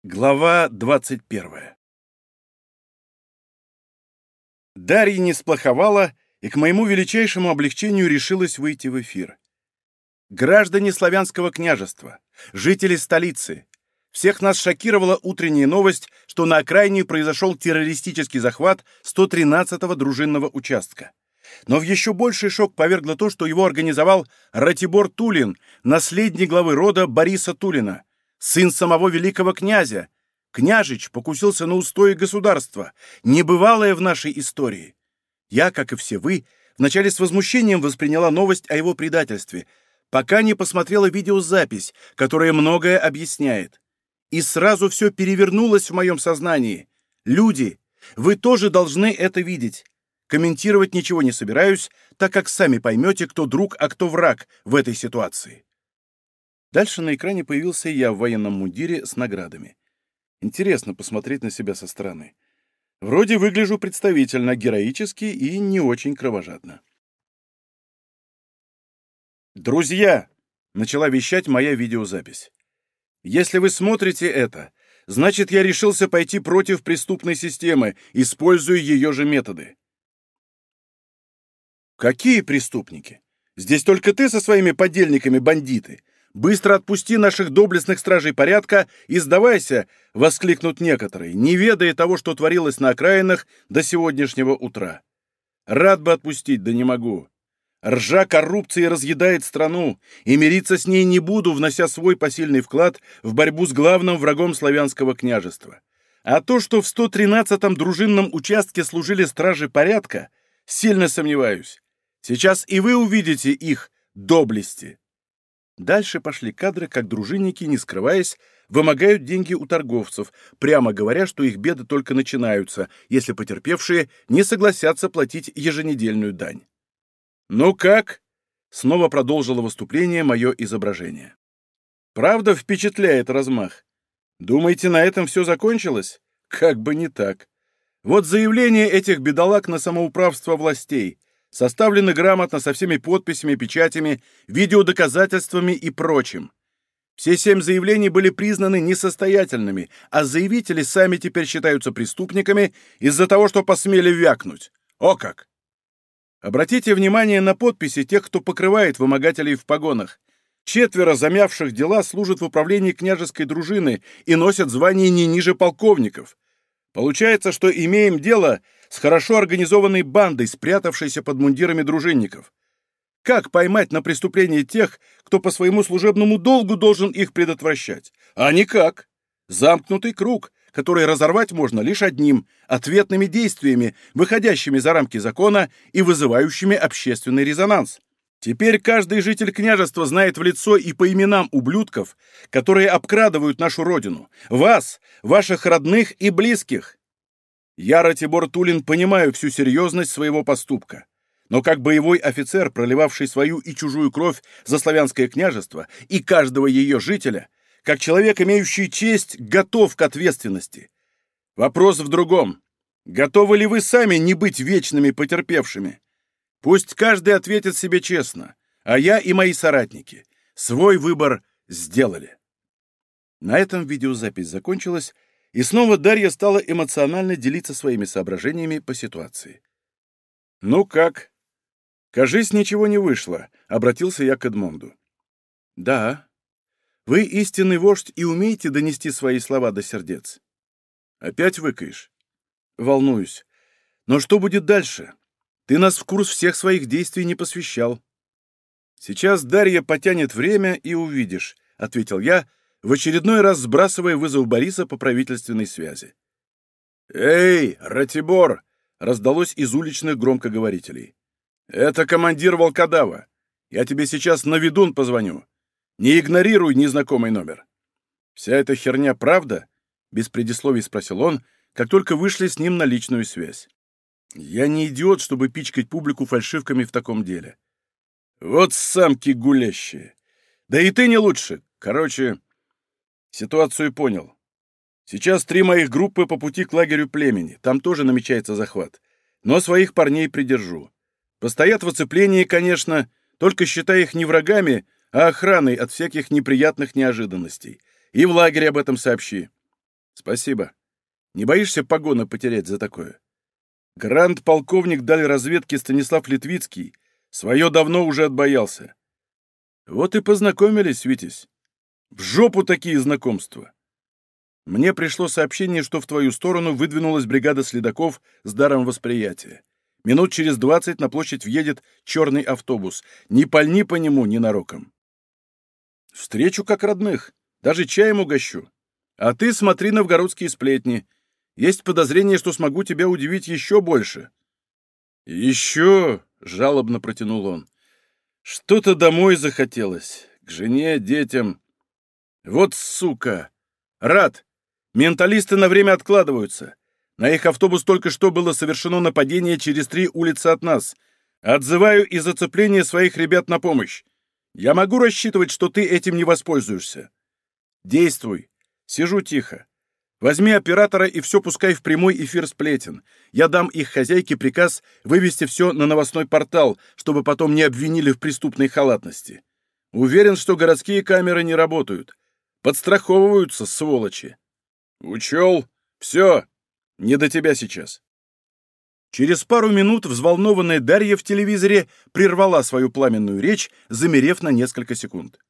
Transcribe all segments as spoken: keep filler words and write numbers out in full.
Глава двадцать первая. Дарья не сплоховала и, к моему величайшему облегчению, решилась выйти в эфир. Граждане Славянского княжества, жители столицы, всех нас шокировала утренняя новость, что на окраине произошел террористический захват сто тринадцатого дружинного участка. Но в еще больший шок повергло то, что его организовал Ратибор Тулин, наследник главы рода Бориса Тулина, сын самого великого князя. Княжич покусился на устои государства, небывалое в нашей истории. Я, как и все вы, вначале с возмущением восприняла новость о его предательстве, пока не посмотрела видеозапись, которая многое объясняет. И сразу все перевернулось в моем сознании. Люди, вы тоже должны это видеть. Комментировать ничего не собираюсь, так как сами поймете, кто друг, а кто враг в этой ситуации. Дальше на экране появился я в военном мундире с наградами. Интересно посмотреть на себя со стороны. Вроде выгляжу представительно, героически и не очень кровожадно. «Друзья!» — начала вещать моя видеозапись. «Если вы смотрите это, значит, я решился пойти против преступной системы, используя ее же методы». «Какие преступники? Здесь только ты со своими подельниками, бандиты. Быстро отпусти наших доблестных стражей порядка и сдавайся!» — воскликнут некоторые, не ведая того, что творилось на окраинах до сегодняшнего утра. Рад бы отпустить, да не могу. Ржа коррупции разъедает страну, и мириться с ней не буду, внося свой посильный вклад в борьбу с главным врагом славянского княжества. А то, что в сто тринадцатом дружинном участке служили стражи порядка, сильно сомневаюсь. Сейчас и вы увидите их доблести. Дальше пошли кадры, как дружинники, не скрываясь, вымогают деньги у торговцев, прямо говоря, что их беды только начинаются, если потерпевшие не согласятся платить еженедельную дань. «Ну как?» — снова продолжило выступление мое изображение. «Правда впечатляет размах? Думаете, на этом все закончилось? Как бы не так. Вот заявление этих бедолаг на самоуправство властей. Составлены грамотно со всеми подписями, печатями, видеодоказательствами и прочим. Все семь заявлений были признаны несостоятельными, а заявители сами теперь считаются преступниками из-за того, что посмели вякнуть. О как! Обратите внимание на подписи тех, кто покрывает вымогателей в погонах. Четверо замявших дела служат в управлении княжеской дружины и носят звание не ниже полковников. Получается, что имеем дело с хорошо организованной бандой, спрятавшейся под мундирами дружинников. Как поймать на преступление тех, кто по своему служебному долгу должен их предотвращать? А никак. Замкнутый круг, который разорвать можно лишь одним — ответными действиями, выходящими за рамки закона и вызывающими общественный резонанс. Теперь каждый житель княжества знает в лицо и по именам ублюдков, которые обкрадывают нашу родину, вас, ваших родных и близких. Я, Ратибор Тулин, понимаю всю серьезность своего поступка, но как боевой офицер, проливавший свою и чужую кровь за славянское княжество и каждого ее жителя, как человек, имеющий честь, готов к ответственности. Вопрос в другом. Готовы ли вы сами не быть вечными потерпевшими? Пусть каждый ответит себе честно, а я и мои соратники свой выбор сделали. На этом видеозапись закончилась, и снова Дарья стала эмоционально делиться своими соображениями по ситуации. «Ну как? Кажись, ничего не вышло», — обратился я к Эдмонду. «Да. Вы истинный вождь и умеете донести свои слова до сердец. Опять выкаешь?» «Волнуюсь. Но что будет дальше? Ты нас в курс всех своих действий не посвящал». «Сейчас Дарья потянет время, и увидишь», — ответил я, в очередной раз сбрасывая вызов Бориса по правительственной связи. «Эй, Ратибор!» — раздалось из уличных громкоговорителей. «Это командир волкодава. Я тебе сейчас на ведун позвоню. Не игнорируй незнакомый номер». «Вся эта херня правда?» — без предисловий спросил он, как только вышли с ним на личную связь. «Я не идиот, чтобы пичкать публику фальшивками в таком деле». «Вот самки гулящие! Да и ты не лучше. Короче, ситуацию понял. Сейчас три моих группы по пути к лагерю племени. Там тоже намечается захват. Но своих парней придержу. Постоят в оцеплении, конечно, только считай их не врагами, а охраной от всяких неприятных неожиданностей. И в лагере об этом сообщи. Спасибо. Не боишься погоны потерять за такое? Гранд-полковник дали разведки Станислав Литвицкий свое давно уже отбоялся. Вот и познакомились, Витязь. В жопу такие знакомства. Мне пришло сообщение, что в твою сторону выдвинулась бригада следаков с даром восприятия. Минут через двадцать на площадь въедет черный автобус. Не пальни по нему ненароком. Встречу как родных. Даже чаем угощу. А ты смотри новгородские сплетни. Есть подозрение, что смогу тебя удивить еще больше. Еще, — жалобно протянул он, — что-то домой захотелось. К жене, детям. Вот сука! Рад! Менталисты на время откладываются. На их автобус только что было совершено нападение через три улицы от нас. Отзываю из зацепления своих ребят на помощь. Я могу рассчитывать, что ты этим не воспользуешься. Действуй. Сижу тихо. Возьми оператора и все пускай в прямой эфир сплетен. Я дам их хозяйке приказ вывести все на новостной портал, чтобы потом не обвинили в преступной халатности. Уверен, что городские камеры не работают. Подстраховываются, сволочи. Учел. Все. Не до тебя сейчас. Через пару минут взволнованная Дарья в телевизоре прервала свою пламенную речь, замерев на несколько секунд.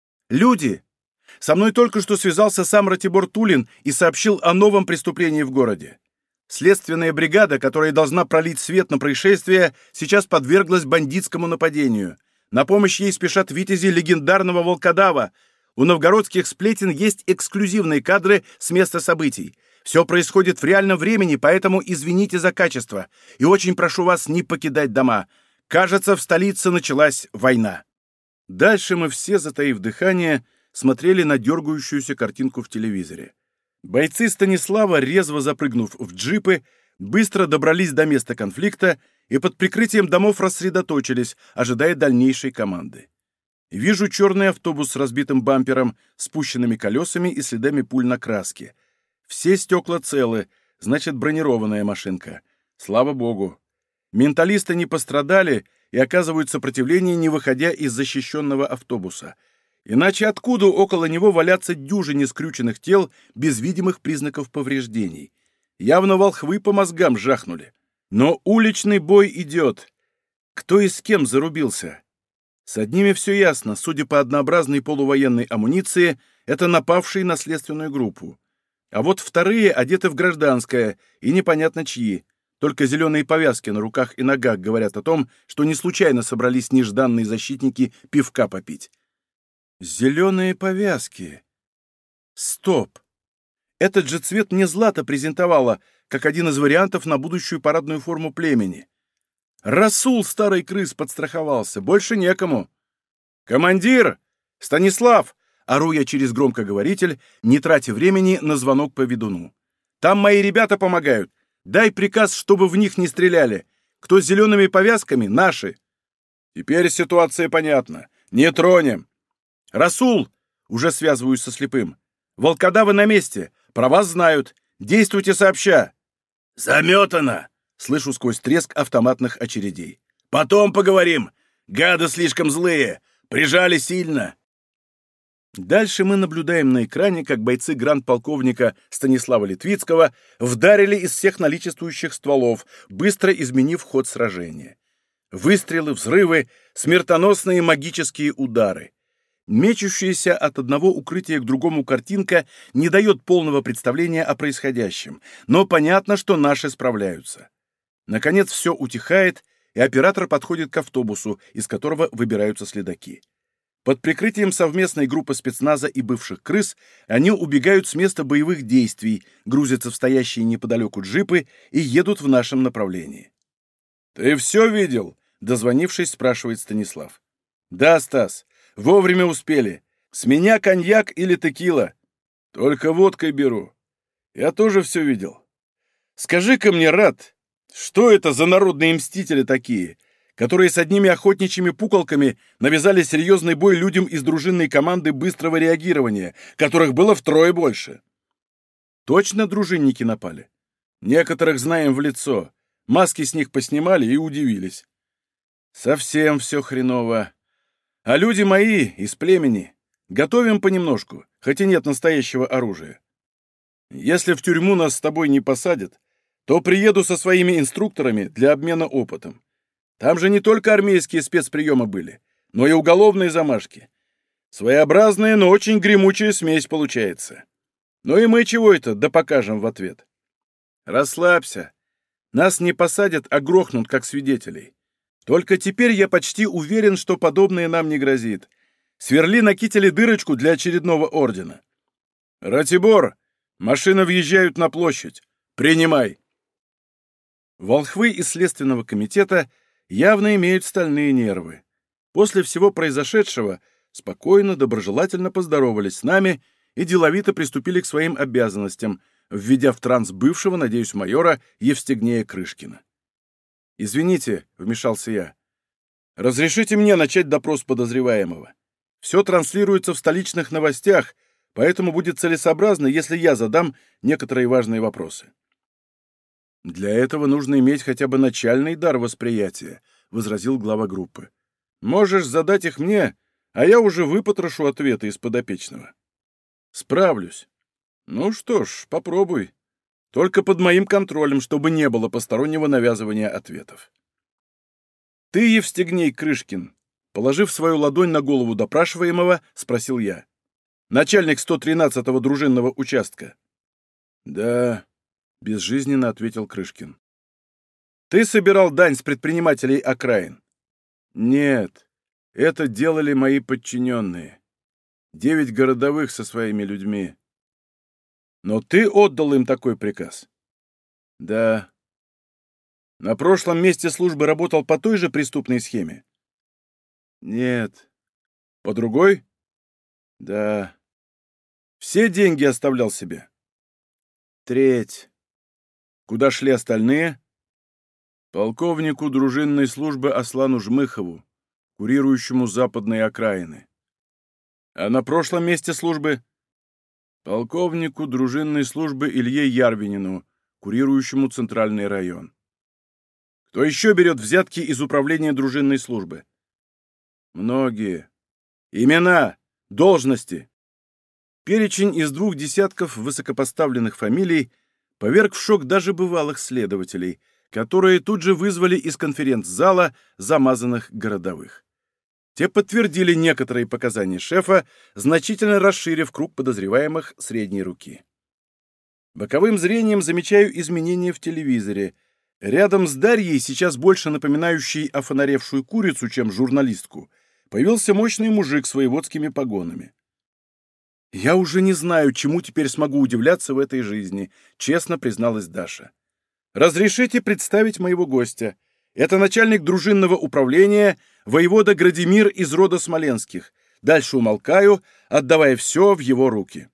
«Люди! Со мной только что связался сам Ратибор Тулин и сообщил о новом преступлении в городе. Следственная бригада, которая должна пролить свет на происшествие, сейчас подверглась бандитскому нападению. На помощь ей спешат витязи легендарного волкодава. У новгородских сплетен есть эксклюзивные кадры с места событий. Все происходит в реальном времени, поэтому извините за качество. И очень прошу вас не покидать дома. Кажется, в столице началась война». Дальше мы все, затаив дыхание, смотрели на дергающуюся картинку в телевизоре. Бойцы Станислава, резво запрыгнув в джипы, быстро добрались до места конфликта и под прикрытием домов рассредоточились, ожидая дальнейшей команды. Вижу черный автобус с разбитым бампером, спущенными колесами и следами пуль на краске. Все стекла целы, значит, бронированная машинка. Слава богу. Менталисты не пострадали и оказывают сопротивление, не выходя из защищенного автобуса. Иначе откуда около него валяться дюжине скрюченных тел без видимых признаков повреждений? Явно волхвы по мозгам жахнули. Но уличный бой идет. Кто и с кем зарубился? С одними все ясно, судя по однообразной полувоенной амуниции, это напавшие на следственную группу. А вот вторые одеты в гражданское, и непонятно чьи. Только зеленые повязки на руках и ногах говорят о том, что не случайно собрались нежданные защитники пивка попить. Зеленые повязки. Стоп. Этот же цвет мне Злата презентовала, как один из вариантов на будущую парадную форму племени. Расул, старый крыс, подстраховался. Больше некому. «Командир! Станислав!» — ору я через громкоговоритель, не тратя времени на звонок по ведуну. «Там мои ребята помогают. Дай приказ, чтобы в них не стреляли. Кто с зелеными повязками — наши». «Теперь ситуация понятна. Не тронем». «Расул!» — уже связываюсь со слепым. «Волкодавы на месте. Про вас знают. Действуйте сообща». «Заметано!» — слышу сквозь треск автоматных очередей. «Потом поговорим. Гады слишком злые. Прижали сильно». Дальше мы наблюдаем на экране, как бойцы гранд-полковника Станислава Литвицкого вдарили из всех наличествующих стволов, быстро изменив ход сражения. Выстрелы, взрывы, смертоносные магические удары. Мечущаяся от одного укрытия к другому картинка не дает полного представления о происходящем, но понятно, что наши справляются. Наконец все утихает, и оператор подходит к автобусу, из которого выбираются следаки. Под прикрытием совместной группы спецназа и бывших крыс они убегают с места боевых действий, грузятся в стоящие неподалеку джипы и едут в нашем направлении. «Ты все видел?» — дозвонившись, спрашивает Станислав. «Да, Стас, вовремя успели. С меня коньяк или текила. Только водкой беру. Я тоже все видел. Скажи-ка мне, Рад, что это за народные мстители такие, которые с одними охотничьими пуколками навязали серьезный бой людям из дружинной команды быстрого реагирования, которых было втрое больше?» «Точно дружинники напали? Некоторых знаем в лицо. Маски с них поснимали и удивились. Совсем все хреново. А люди мои из племени. Готовим понемножку, хоть и нет настоящего оружия». Если в тюрьму нас с тобой не посадят, то приеду со своими инструкторами для обмена опытом. Там же не только армейские спецприемы были, но и уголовные замашки. Своеобразная, но очень гремучая смесь получается. Ну и мы чего это, да покажем в ответ. Расслабься. Нас не посадят, а грохнут, как свидетелей. Только теперь я почти уверен, что подобное нам не грозит. Сверли на кителе дырочку для очередного ордена. Ратибор, машины въезжают на площадь. Принимай. Волхвы из Следственного комитета явно имеют стальные нервы. После всего произошедшего спокойно, доброжелательно поздоровались с нами и деловито приступили к своим обязанностям, введя в транс бывшего, надеюсь, майора Евстигнея Крышкина. «Извините», — вмешался я, — «разрешите мне начать допрос подозреваемого. Все транслируется в столичных новостях, поэтому будет целесообразно, если я задам некоторые важные вопросы». «Для этого нужно иметь хотя бы начальный дар восприятия», — возразил глава группы. «Можешь задать их мне, а я уже выпотрошу ответы из подопечного». «Справлюсь». «Ну что ж, попробуй. Только под моим контролем, чтобы не было постороннего навязывания ответов». «Ты, Евстигней Крышкин», положив свою ладонь на голову допрашиваемого, спросил я. «Начальник сто тринадцатого дружинного участка». «Да», — безжизненно ответил Крышкин. «Ты собирал дань с предпринимателей окраин?» «Нет, это делали мои подчиненные. Девять городовых со своими людьми». «Но ты отдал им такой приказ?» «Да». «На прошлом месте службы работал по той же преступной схеме?» «Нет». «По другой?» «Да». «Все деньги оставлял себе?» «Треть». «Куда шли остальные?» «Полковнику дружинной службы Аслану Жмыхову, курирующему западные окраины». «А на прошлом месте службы?» «Полковнику дружинной службы Илье Ярвинину, курирующему центральный район». «Кто еще берет взятки из управления дружинной службы?» «Многие». «Имена, должности». Перечень из двух десятков высокопоставленных фамилий поверг в шок даже бывалых следователей, которые тут же вызвали из конференц-зала замазанных городовых. Те подтвердили некоторые показания шефа, значительно расширив круг подозреваемых средней руки. Боковым зрением замечаю изменения в телевизоре. Рядом с Дарьей, сейчас больше напоминающей офонаревшую курицу, чем журналистку, появился мощный мужик с воеводскими погонами. «Я уже не знаю, чему теперь смогу удивляться в этой жизни», — честно призналась Даша. «Разрешите представить моего гостя. Это начальник дружинного управления, воевода Градимир из рода Смоленских. Дальше умолкаю, отдавая все в его руки».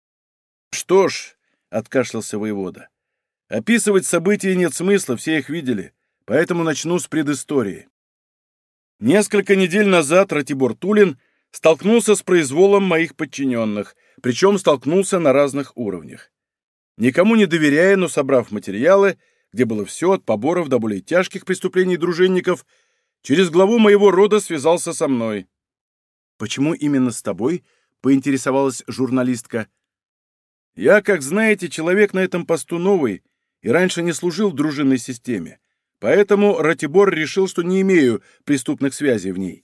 «Что ж», — откашлялся воевода, — «описывать события нет смысла, все их видели, поэтому начну с предыстории. Несколько недель назад Ратибор Тулин столкнулся с произволом моих подчиненных, причем столкнулся на разных уровнях. Никому не доверяя, но собрав материалы, где было все от поборов до более тяжких преступлений дружинников, через главу моего рода связался со мной. «Почему именно с тобой?» — поинтересовалась журналистка. «Я, как знаете, человек на этом посту новый и раньше не служил в дружинной системе, поэтому Ратибор решил, что не имею преступных связей в ней».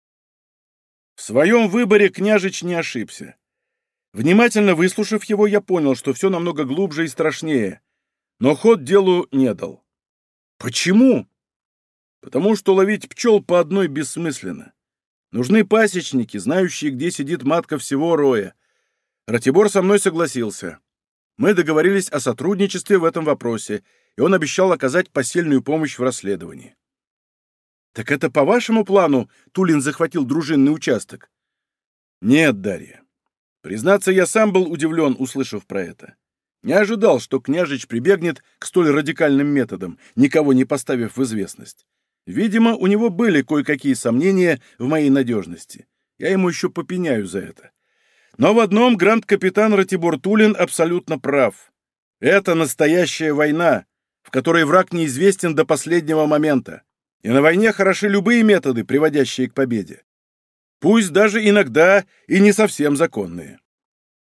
В своем выборе княжич не ошибся. Внимательно выслушав его, я понял, что все намного глубже и страшнее, но ход делу не дал. Почему? Потому что ловить пчел по одной бессмысленно. Нужны пасечники, знающие, где сидит матка всего роя. Ратибор со мной согласился. Мы договорились о сотрудничестве в этом вопросе, и он обещал оказать посильную помощь в расследовании. «Так это по вашему плану Тулин захватил дружинный участок?» «Нет, Дарья. Признаться, я сам был удивлен, услышав про это. Не ожидал, что княжич прибегнет к столь радикальным методам, никого не поставив в известность. Видимо, у него были кое-какие сомнения в моей надежности. Я ему еще попеняю за это. Но в одном гранд-капитан Ратибор Тулин абсолютно прав. Это настоящая война, в которой враг неизвестен до последнего момента. И на войне хороши любые методы, приводящие к победе. Пусть даже иногда и не совсем законные.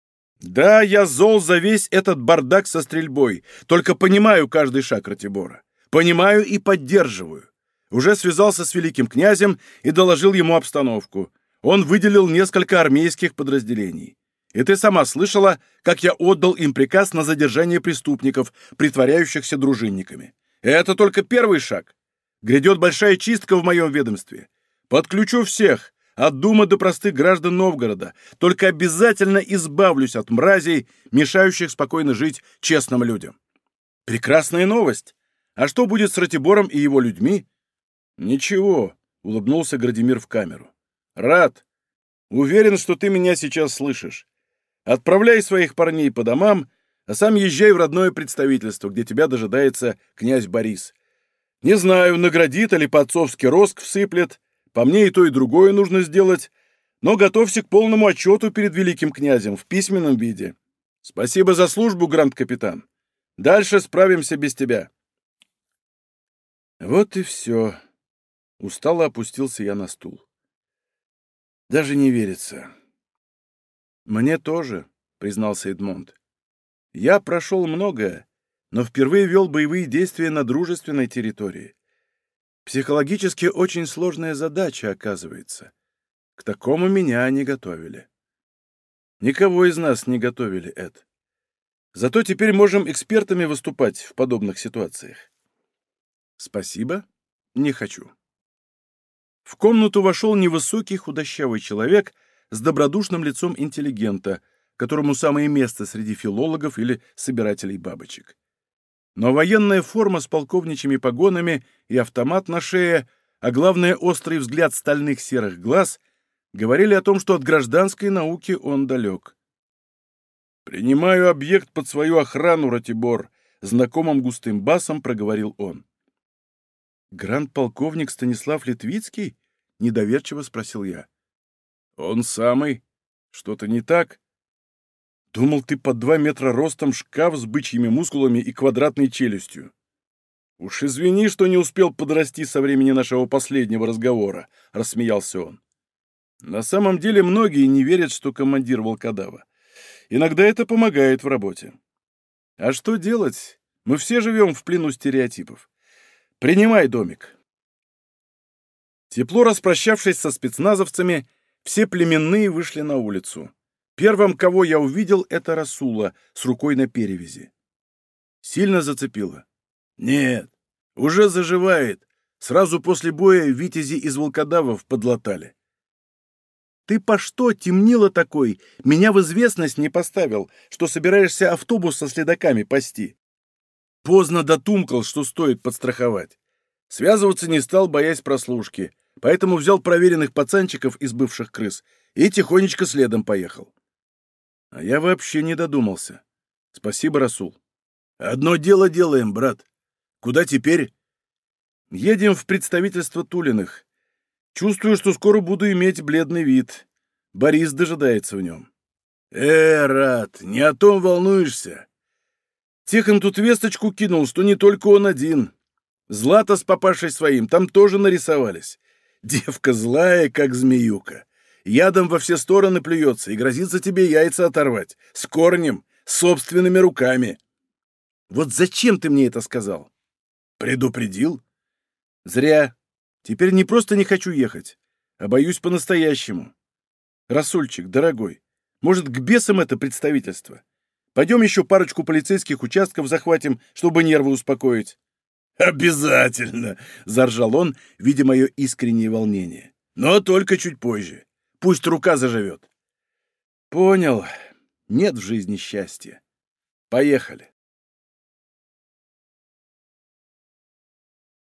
Да, я зол за весь этот бардак со стрельбой, только понимаю каждый шаг Ратибора. Понимаю и поддерживаю. Уже связался с великим князем и доложил ему обстановку. Он выделил несколько армейских подразделений. И ты сама слышала, как я отдал им приказ на задержание преступников, притворяющихся дружинниками. Это только первый шаг. Грядет большая чистка в моем ведомстве. Подключу всех, от думы до простых граждан Новгорода. Только обязательно избавлюсь от мразей, мешающих спокойно жить честным людям. Прекрасная новость. А что будет с Ратибором и его людьми? Ничего, улыбнулся Градимир в камеру. Рад. Уверен, что ты меня сейчас слышишь. Отправляй своих парней по домам, а сам езжай в родное представительство, где тебя дожидается князь Борис. Не знаю, наградит или по-отцовски роск всыплет. По мне и то, и другое нужно сделать. Но готовься к полному отчету перед великим князем в письменном виде. Спасибо за службу, гранд-капитан. Дальше справимся без тебя. Вот и все. Устало опустился я на стул. Даже не верится. Мне тоже, признался Эдмонд. Я прошел многое, но впервые вел боевые действия на дружественной территории. Психологически очень сложная задача, оказывается. К такому меня не готовили. Никого из нас не готовили, Эд. Зато теперь можем экспертами выступать в подобных ситуациях. Спасибо, не хочу. В комнату вошел невысокий худощавый человек с добродушным лицом интеллигента, которому самое место среди филологов или собирателей бабочек. Но военная форма с полковничьими погонами и автомат на шее, а главное острый взгляд стальных серых глаз, говорили о том, что от гражданской науки он далек. «Принимаю объект под свою охрану, Ратибор», — знакомым густым басом проговорил он. «Гранд-полковник Станислав Литвицкий?» — недоверчиво спросил я. «Он самый. Что-то не так?» «Думал, ты под два метра ростом, шкаф с бычьими мускулами и квадратной челюстью». «Уж извини, что не успел подрасти со времени нашего последнего разговора», — рассмеялся он. «На самом деле многие не верят, что командир волкодава. Иногда это помогает в работе. А что делать? Мы все живем в плену стереотипов. Принимай домик». Тепло распрощавшись со спецназовцами, все племенные вышли на улицу. Первым, кого я увидел, это Расула с рукой на перевязи. Сильно зацепило? Нет, уже заживает. Сразу после боя витязи из волкодавов подлатали. Ты по что, темнило такой, меня в известность не поставил, что собираешься автобус со следаками пасти? Поздно дотумкал, что стоит подстраховать. Связываться не стал, боясь прослушки, поэтому взял проверенных пацанчиков из бывших крыс и тихонечко следом поехал. А я вообще не додумался. Спасибо, Расул. Одно дело делаем, брат. Куда теперь? Едем в представительство Тулиных. Чувствую, что скоро буду иметь бледный вид. Борис дожидается в нем. Э, Рад, не о том волнуешься. Тихон тут весточку кинул, что не только он один. Злата с папашей своим там тоже нарисовались. Девка злая, как змеюка. Ядом во все стороны плюется и грозится тебе яйца оторвать. С корнем, собственными руками. Вот зачем ты мне это сказал? Предупредил? Зря. Теперь не просто не хочу ехать, а боюсь по-настоящему. Расульчик, дорогой, может, к бесам это представительство? Пойдем еще парочку полицейских участков захватим, чтобы нервы успокоить. «Обязательно!» — заржал он, видя мое искреннее волнение. «Но только чуть позже. Пусть рука заживет». «Понял. Нет в жизни счастья. Поехали».